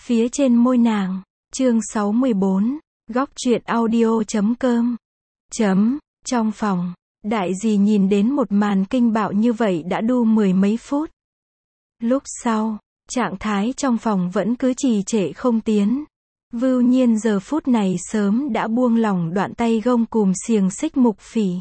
phía trên môi nàng. Chương 64, góc truyện audio.com. Trong phòng, đại dì nhìn đến một màn kinh bạo như vậy đã đu mười mấy phút. Lúc sau, trạng thái trong phòng vẫn cứ trì trệ không tiến. Vưu Nhiên giờ phút này sớm đã buông lỏng đoạn tay gông cùm xiềng xích Mục Phỉ.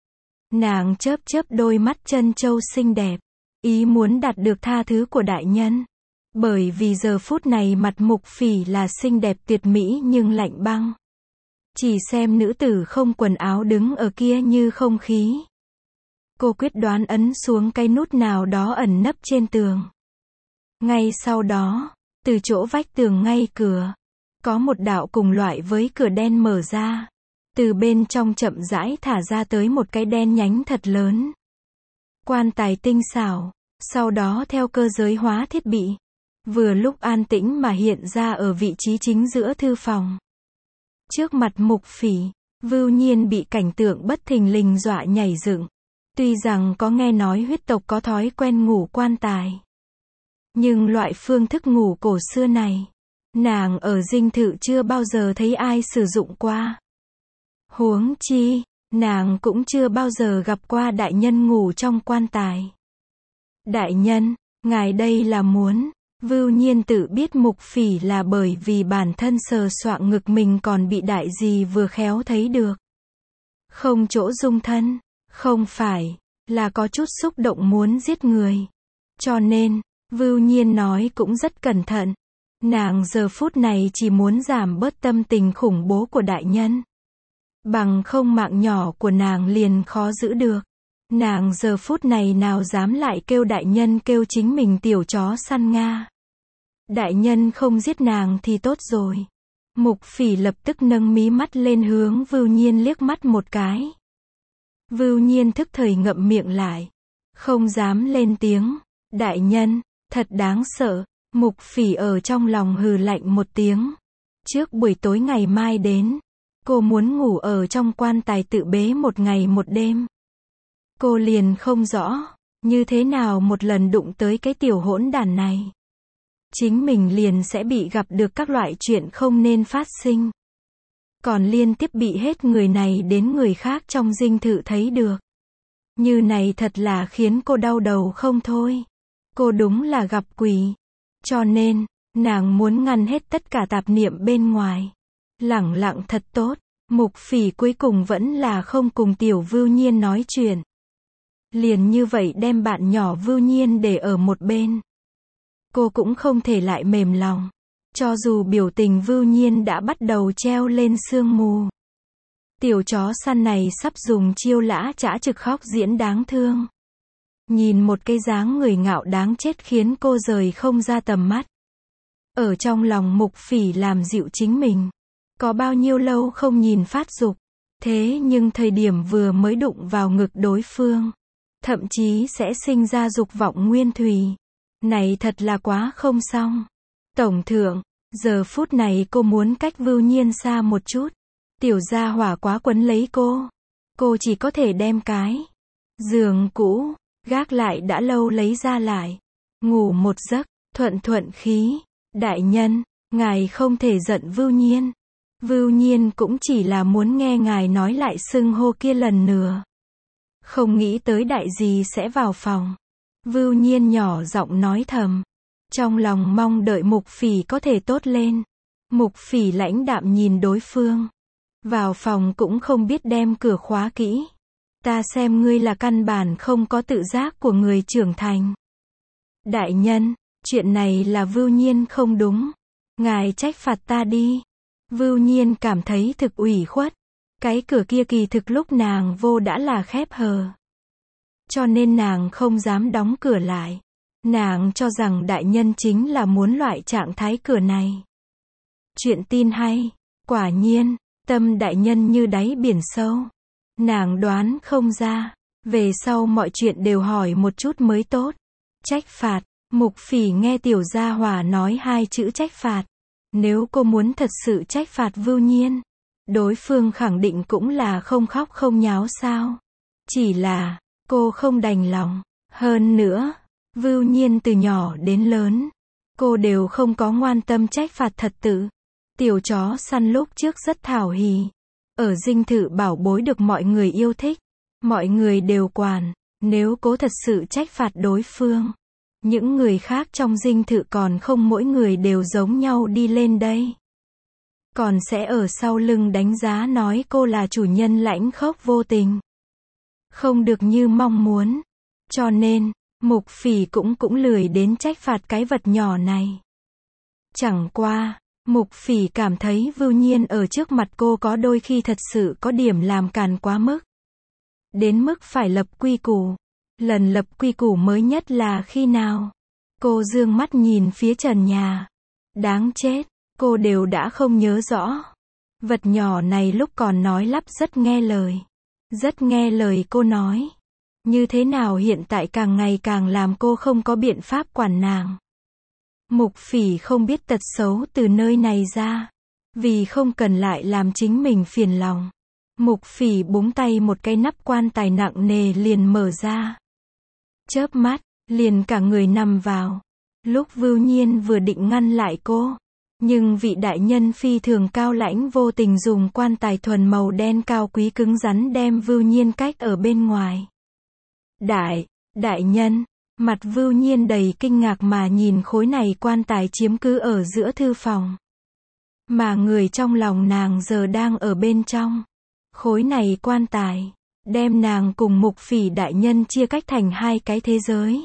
Nàng chớp chớp đôi mắt trân châu xinh đẹp, ý muốn đạt được tha thứ của đại nhân. Bởi vì giờ phút này mặt Mục Phỉ là xinh đẹp tuyệt mỹ nhưng lạnh băng. Chỉ xem nữ tử không quần áo đứng ở kia như không khí. Cô quyết đoán ấn xuống cái nút nào đó ẩn nấp trên tường. Ngay sau đó, từ chỗ vách tường ngay cửa, có một đạo cùng loại với cửa đen mở ra. Từ bên trong chậm rãi thả ra tới một cái đen nhánh thật lớn. Quan tài tinh xảo, sau đó theo cơ giới hóa thiết bị. Vừa lúc an tĩnh mà hiện ra ở vị trí chính giữa thư phòng. Trước mặt Mục Phỉ, Vưu Nhiên bị cảnh tượng bất thình lình dọa nhảy dựng. Tuy rằng có nghe nói huyết tộc có thói quen ngủ quan tài. Nhưng loại phương thức ngủ cổ xưa này, nàng ở dinh thự chưa bao giờ thấy ai sử dụng qua. Huống chi, nàng cũng chưa bao giờ gặp qua đại nhân ngủ trong quan tài. Đại nhân, ngài đây là muốn... Vưu Nhiên tự biết Mục Phỉ là bởi vì bản thân sờ soạng ngực mình còn bị đại dì vừa khéo thấy được. Không chỗ dung thân, không phải, là có chút xúc động muốn giết người. Cho nên, Vưu Nhiên nói cũng rất cẩn thận. Nàng giờ phút này chỉ muốn giảm bớt tâm tình khủng bố của đại nhân. Bằng không mạng nhỏ của nàng liền khó giữ được. Nàng giờ phút này nào dám lại kêu đại nhân kêu chính mình tiểu chó săn Nga. Đại nhân không giết nàng thì tốt rồi. Mục Phỉ lập tức nâng mí mắt lên hướng Vưu Nhiên liếc mắt một cái. Vưu Nhiên thức thời ngậm miệng lại. Không dám lên tiếng. Đại nhân, thật đáng sợ. Mục Phỉ ở trong lòng hừ lạnh một tiếng. Trước buổi tối ngày mai đến, cô muốn ngủ ở trong quan tài tự bế một ngày một đêm. Cô liền không rõ, như thế nào một lần đụng tới cái tiểu hỗn đản này, chính mình liền sẽ bị gặp được các loại chuyện không nên phát sinh. Còn liên tiếp bị hết người này đến người khác trong dinh thự thấy được. Như này thật là khiến cô đau đầu không thôi. Cô đúng là gặp quỷ. Cho nên, nàng muốn ngăn hết tất cả tạp niệm bên ngoài. Lẳng lặng thật tốt. Mục Phỉ cuối cùng vẫn là không cùng tiểu Vưu Nhiên nói chuyện. Liền như vậy đem bạn nhỏ Vưu Nhiên để ở một bên. Cô cũng không thể lại mềm lòng. Cho dù biểu tình Vưu Nhiên đã bắt đầu treo lên sương mù. Tiểu chó săn này sắp dùng chiêu lã chã trực khóc diễn đáng thương. Nhìn một cái dáng người ngạo đáng chết khiến cô rời không ra tầm mắt. Ở trong lòng Mục Phỉ làm dịu chính mình. Có bao nhiêu lâu không nhìn phát dục. Thế nhưng thời điểm vừa mới đụng vào ngực đối phương, thậm chí sẽ sinh ra dục vọng nguyên thủy. Này thật là quá không xong. Tổng thượng, giờ phút này cô muốn cách Vưu Nhiên xa một chút. Tiểu gia hỏa quá quấn lấy cô. Cô chỉ có thể đem cái giường cũ, gác lại đã lâu lấy ra lại. Ngủ một giấc, thuận thuận khí. Đại nhân, ngài không thể giận Vưu Nhiên. Vưu Nhiên cũng chỉ là muốn nghe ngài nói lại xưng hô kia lần nữa. Không nghĩ tới đại dì sẽ vào phòng. Vưu Nhiên nhỏ giọng nói thầm. Trong lòng mong đợi Mục Phỉ có thể tốt lên. Mục Phỉ lãnh đạm nhìn đối phương. Vào phòng cũng không biết đem cửa khóa kỹ. Ta xem ngươi là căn bản không có tự giác của người trưởng thành. Đại nhân, chuyện này là Vưu Nhiên không đúng. Ngài trách phạt ta đi. Vưu Nhiên cảm thấy thực ủy khuất. Cái cửa kia kỳ thực lúc nàng vô đã là khép hờ. Cho nên nàng không dám đóng cửa lại. Nàng cho rằng đại nhân chính là muốn loại trạng thái cửa này. Chuyện tin hay. Quả nhiên, tâm đại nhân như đáy biển sâu. Nàng đoán không ra. Về sau mọi chuyện đều hỏi một chút mới tốt. Trách phạt. Mục Phỉ nghe tiểu gia hỏa nói hai chữ trách phạt. Nếu cô muốn thật sự trách phạt Vưu Nhiên, đối phương khẳng định cũng là không khóc không nháo sao. Chỉ là, cô không đành lòng. Hơn nữa, Vưu Nhiên từ nhỏ đến lớn, cô đều không có ngoan tâm trách phạt thật tự. Tiểu chó săn lúc trước rất thảo hỉ. Ở dinh thự bảo bối được mọi người yêu thích. Mọi người đều quản. Nếu cố thật sự trách phạt đối phương, những người khác trong dinh thự còn không mỗi người đều giống nhau đi lên đây. Còn sẽ ở sau lưng đánh giá nói cô là chủ nhân lãnh khốc vô tình. Không được như mong muốn. Cho nên, Mục Phỉ cũng lười đến trách phạt cái vật nhỏ này. Chẳng qua, Mục Phỉ cảm thấy Vưu Nhiên ở trước mặt cô có đôi khi thật sự có điểm làm càn quá mức. Đến mức phải lập quy củ. Lần lập quy củ mới nhất là khi nào? Cô dương mắt nhìn phía trần nhà. Đáng chết, cô đều đã không nhớ rõ. Vật nhỏ này lúc còn nói lắp rất nghe lời. Rất nghe lời cô nói. Như thế nào hiện tại càng ngày càng làm cô không có biện pháp quản nàng. Mục Phỉ không biết tật xấu từ nơi này ra. Vì không cần lại làm chính mình phiền lòng. Mục Phỉ búng tay một cái nắp quan tài nặng nề liền mở ra. Chớp mắt, liền cả người nằm vào. Lúc Vưu Nhiên vừa định ngăn lại cô, nhưng vị đại nhân phi thường cao lãnh vô tình dùng quan tài thuần màu đen cao quý cứng rắn đem Vưu Nhiên cách ở bên ngoài. Đại nhân, mặt Vưu Nhiên đầy kinh ngạc mà nhìn khối này quan tài chiếm cứ ở giữa thư phòng. Mà người trong lòng nàng giờ đang ở bên trong. Khối này quan tài, đem nàng cùng Mục Phỉ đại nhân chia cách thành hai cái thế giới.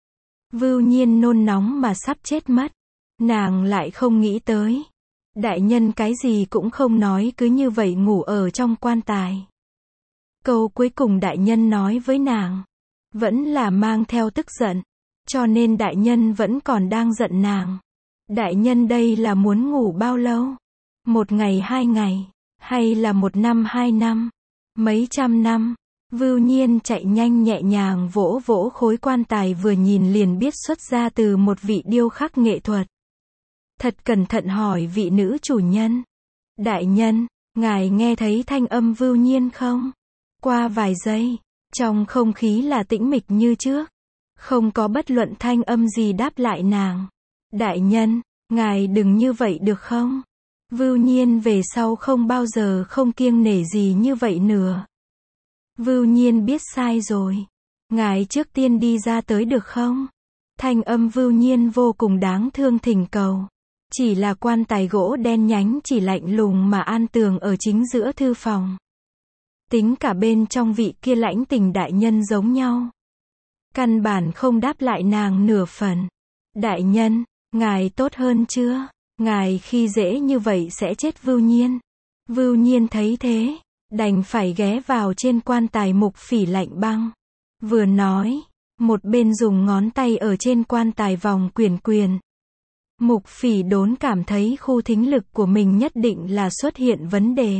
Vưu Nhiên nôn nóng mà sắp chết mất. Nàng lại không nghĩ tới. Đại nhân cái gì cũng không nói cứ như vậy ngủ ở trong quan tài. Câu cuối cùng đại nhân nói với nàng, vẫn là mang theo tức giận. Cho nên đại nhân vẫn còn đang giận nàng. Đại nhân đây là muốn ngủ bao lâu? 1 ngày 2 ngày? Hay là 1 năm 2 năm? Mấy trăm năm? Vưu Nhiên chạy nhanh nhẹ nhàng vỗ vỗ khối quan tài vừa nhìn liền biết xuất ra từ một vị điêu khắc nghệ thuật. Thật cẩn thận hỏi vị nữ chủ nhân. Đại nhân, ngài nghe thấy thanh âm Vưu Nhiên không? Qua vài giây, trong không khí là tĩnh mịch như trước. Không có bất luận thanh âm gì đáp lại nàng. Đại nhân, ngài đừng như vậy được không? Vưu Nhiên về sau không bao giờ không kiêng nể gì như vậy nữa. Vưu Nhiên biết sai rồi. Ngài trước tiên đi ra tới được không? Thanh âm Vưu Nhiên vô cùng đáng thương thỉnh cầu. Chỉ là quan tài gỗ đen nhánh chỉ lạnh lùng mà an tường ở chính giữa thư phòng. Tính cả bên trong vị kia lãnh tình đại nhân giống nhau. Căn bản không đáp lại nàng nửa phần. Đại nhân, ngài tốt hơn chưa? Ngài khi dễ như vậy sẽ chết Vưu Nhiên. Vưu Nhiên thấy thế, đành phải ghé vào trên quan tài Mục Phỉ lạnh băng. Vừa nói, một bên dùng ngón tay ở trên quan tài vòng quyển. Mục Phỉ đốn cảm thấy khu thính lực của mình nhất định là xuất hiện vấn đề.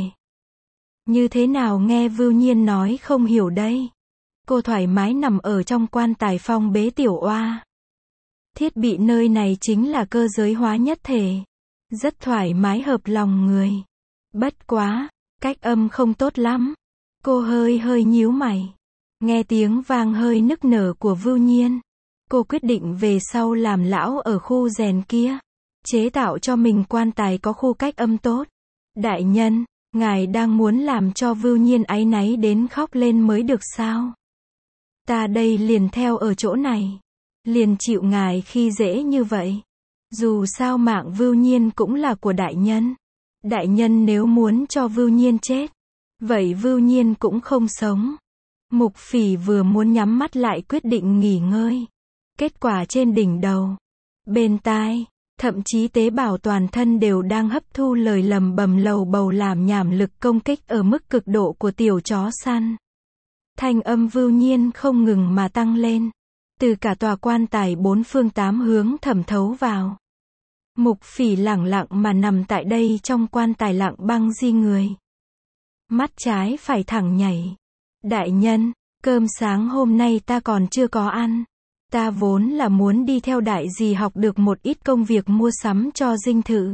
Như thế nào nghe Vưu Nhiên nói không hiểu đây? Cô thoải mái nằm ở trong quan tài phong bế tiểu oa. Thiết bị nơi này chính là cơ giới hóa nhất thể. Rất thoải mái hợp lòng người. Bất quá, cách âm không tốt lắm. Cô hơi nhíu mày. Nghe tiếng vang hơi nức nở của Vưu Nhiên. Cô quyết định về sau làm lão ở khu rèn kia. Chế tạo cho mình quan tài có khu cách âm tốt. Đại nhân, ngài đang muốn làm cho Vưu Nhiên áy náy đến khóc lên mới được sao? Ta đây liền theo ở chỗ này. Liền chịu ngài khi dễ như vậy. Dù sao mạng Vưu Nhiên cũng là của đại nhân. Đại nhân nếu muốn cho Vưu Nhiên chết, vậy Vưu Nhiên cũng không sống. Mục Phỉ vừa muốn nhắm mắt lại quyết định nghỉ ngơi. Kết quả trên đỉnh đầu, bên tai, thậm chí tế bào toàn thân đều đang hấp thu lời lầm bầm lầu bầu làm nhảm lực công kích ở mức cực độ của tiểu chó săn. Thanh âm Vưu Nhiên không ngừng mà tăng lên. Từ cả tòa quan tài 4 phương 8 hướng thẩm thấu vào. Mục Phỉ lẳng lặng mà nằm tại đây trong quan tài lặng băng di người. Mắt trái phải thẳng nhảy. Đại nhân, cơm sáng hôm nay ta còn chưa có ăn. Ta vốn là muốn đi theo đại dì học được một ít công việc mua sắm cho dinh thự.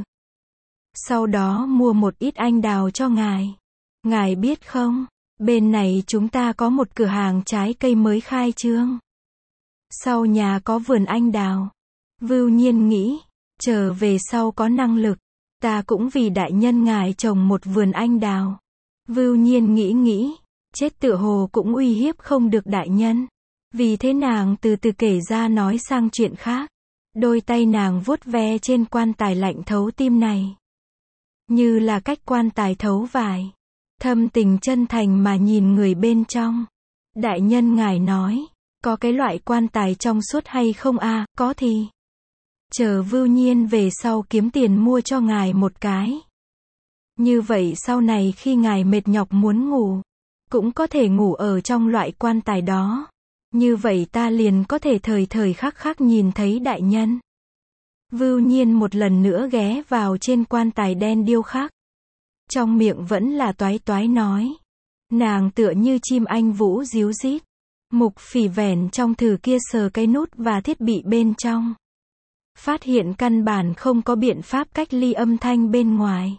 Sau đó mua một ít anh đào cho ngài. Ngài biết không, bên này chúng ta có một cửa hàng trái cây mới khai trương. Sau nhà có vườn anh đào. Vưu Nhiên nghĩ, Chờ về sau có năng lực, ta cũng vì đại nhân ngài trồng một vườn anh đào. Vưu Nhiên nghĩ, chết tựa hồ cũng uy hiếp không được đại nhân. Vì thế nàng từ từ kể ra nói sang chuyện khác. Đôi tay nàng vuốt ve trên quan tài lạnh thấu tim này. Như là cách quan tài thấu vải. Thâm tình chân thành mà nhìn người bên trong. Đại nhân ngài nói, có cái loại quan tài trong suốt hay không a? Có thì chờ Vưu Nhiên về sau kiếm tiền mua cho ngài một cái. Như vậy sau này khi ngài mệt nhọc muốn ngủ, cũng có thể ngủ ở trong loại quan tài đó. Như vậy ta liền có thể thời thời khắc khắc nhìn thấy đại nhân. Vưu Nhiên một lần nữa ghé vào trên quan tài đen điêu khắc. Trong miệng vẫn là toái toái nói. Nàng tựa như chim anh vũ ríu rít. Mục Phỉ vẻn trong thử kia sờ cái nút và thiết bị bên trong. Phát hiện căn bản không có biện pháp cách ly âm thanh bên ngoài.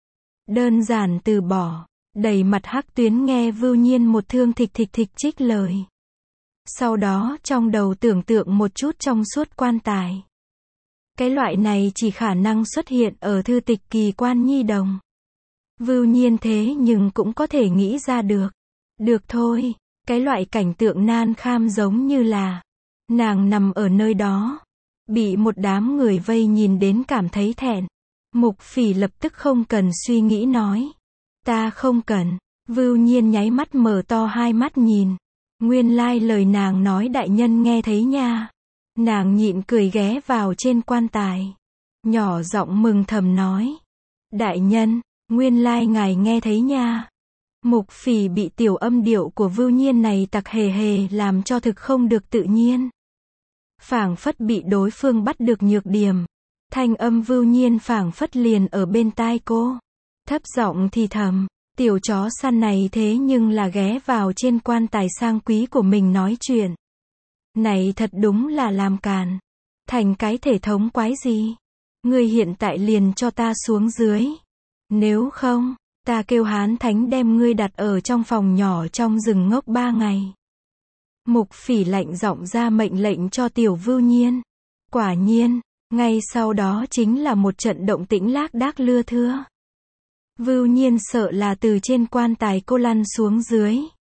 Đơn giản từ bỏ. Đầy mặt hắc tuyến nghe Vưu Nhiên một thương thịch thịch thịch trích lời. Sau đó trong đầu tưởng tượng một chút trong suốt quan tài. Cái loại này chỉ khả năng xuất hiện ở thư tịch Kỳ Quan Nhi Đồng. Vưu Nhiên thế nhưng cũng có thể nghĩ ra được. Được thôi, cái loại cảnh tượng nan kham giống như là nàng nằm ở nơi đó, bị một đám người vây nhìn đến cảm thấy thẹn. Mục Phỉ lập tức không cần suy nghĩ nói. Ta không cần. Vưu Nhiên nháy mắt mở to hai mắt nhìn. Nguyên lai lời nàng nói đại nhân nghe thấy nha. Nàng nhịn cười ghé vào trên quan tài. Nhỏ giọng mừng thầm nói. Đại nhân, nguyên lai ngài nghe thấy nha. Mục Phỉ bị tiểu âm điệu của Vưu Nhiên này tặc hề hề làm cho thực không được tự nhiên. Phảng phất bị đối phương bắt được nhược điểm. Thanh âm Vưu Nhiên phảng phất liền ở bên tai cô. Thấp giọng thì thầm. Tiểu chó săn này thế nhưng là ghé vào trên quan tài sang quý của mình nói chuyện. Này thật đúng là làm càn. Thành cái thể thống quái gì. Ngươi hiện tại liền cho ta xuống dưới. Nếu không, ta kêu Hán Thánh đem ngươi đặt ở trong phòng nhỏ trong rừng ngốc 3 ngày. Mục Phỉ lạnh giọng ra mệnh lệnh cho tiểu Vưu Nhiên. Quả nhiên, ngay sau đó chính là một trận động tĩnh lác đác lưa thưa. Vưu Nhiên sợ là từ trên quan tài cô lăn xuống dưới.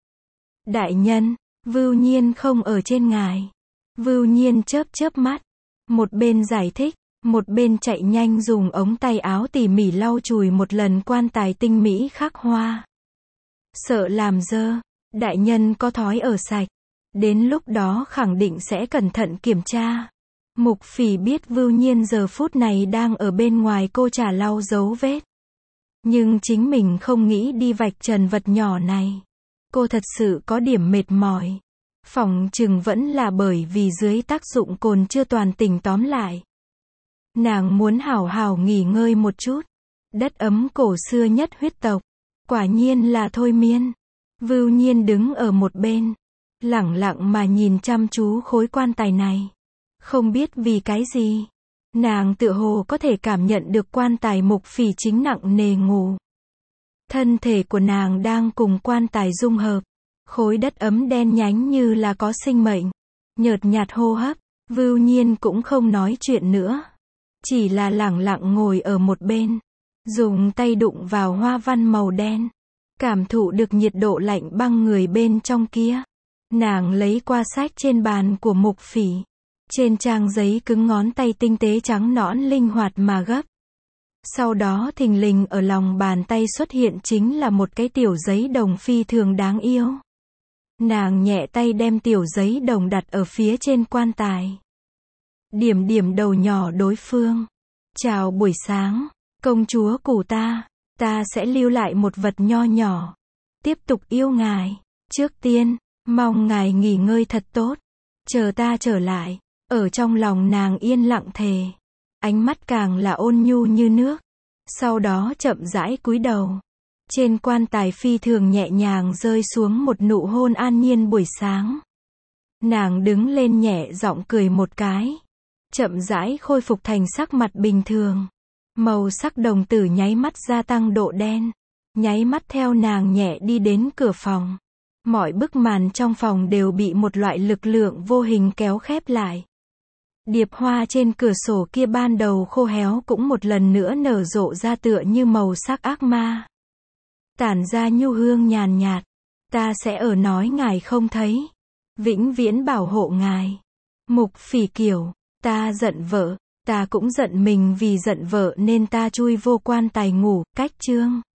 Đại nhân, Vưu Nhiên không ở trên ngài. Vưu Nhiên chớp chớp mắt. Một bên giải thích, một bên chạy nhanh dùng ống tay áo tỉ mỉ lau chùi một lần quan tài tinh mỹ khắc hoa. Sợ làm dơ, đại nhân có thói ở sạch. Đến lúc đó khẳng định sẽ cẩn thận kiểm tra. Mục Phỉ biết Vưu Nhiên giờ phút này đang ở bên ngoài cô trà lau dấu vết. Nhưng chính mình không nghĩ đi vạch trần vật nhỏ này. Cô thật sự có điểm mệt mỏi. Phỏng chừng vẫn là bởi vì dưới tác dụng cồn chưa toàn tỉnh tóm lại. Nàng muốn hảo hảo nghỉ ngơi một chút. Đất ấm cổ xưa nhất huyết tộc. Quả nhiên là thôi miên. Vưu Nhiên đứng ở một bên. Lẳng lặng mà nhìn chăm chú khối quan tài này. Không biết vì cái gì. Nàng tựa hồ có thể cảm nhận được quan tài Mục Phỉ chính nặng nề ngủ. Thân thể của nàng đang cùng quan tài dung hợp. Khối đất ấm đen nhánh như là có sinh mệnh. Nhợt nhạt hô hấp. Vưu Nhiên cũng không nói chuyện nữa. Chỉ là lẳng lặng ngồi ở một bên. Dùng tay đụng vào hoa văn màu đen. Cảm thụ được nhiệt độ lạnh băng người bên trong kia. Nàng lấy qua sách trên bàn của Mục Phỉ. Trên trang giấy cứng ngón tay tinh tế trắng nõn linh hoạt mà gấp. Sau đó thình lình ở lòng bàn tay xuất hiện chính là một cái tiểu giấy đồng phi thường đáng yêu. Nàng nhẹ tay đem tiểu giấy đồng đặt ở phía trên quan tài. Điểm điểm đầu nhỏ đối phương. Chào buổi sáng, công chúa của ta sẽ lưu lại một vật nho nhỏ. Tiếp tục yêu ngài. Trước tiên, mong ngài nghỉ ngơi thật tốt. Chờ ta trở lại. Ở trong lòng nàng yên lặng thề. Ánh mắt càng là ôn nhu như nước. Sau đó chậm rãi cúi đầu. Trên quan tài phi thường nhẹ nhàng rơi xuống một nụ hôn an nhiên buổi sáng. Nàng đứng lên nhẹ giọng cười một cái. Chậm rãi khôi phục thành sắc mặt bình thường. Màu sắc đồng tử nháy mắt gia tăng độ đen. Nháy mắt theo nàng nhẹ đi đến cửa phòng. Mọi bức màn trong phòng đều bị một loại lực lượng vô hình kéo khép lại. Điệp hoa trên cửa sổ kia ban đầu khô héo cũng một lần nữa nở rộ ra tựa như màu sắc ác ma. Tản ra nhu hương nhàn nhạt. Ta sẽ ở nói ngài không thấy. Vĩnh viễn bảo hộ ngài. Mục Phỉ Kiều. Ta giận vợ. Ta cũng giận mình vì giận vợ nên ta chui vô quan tài ngủ. Cách chương.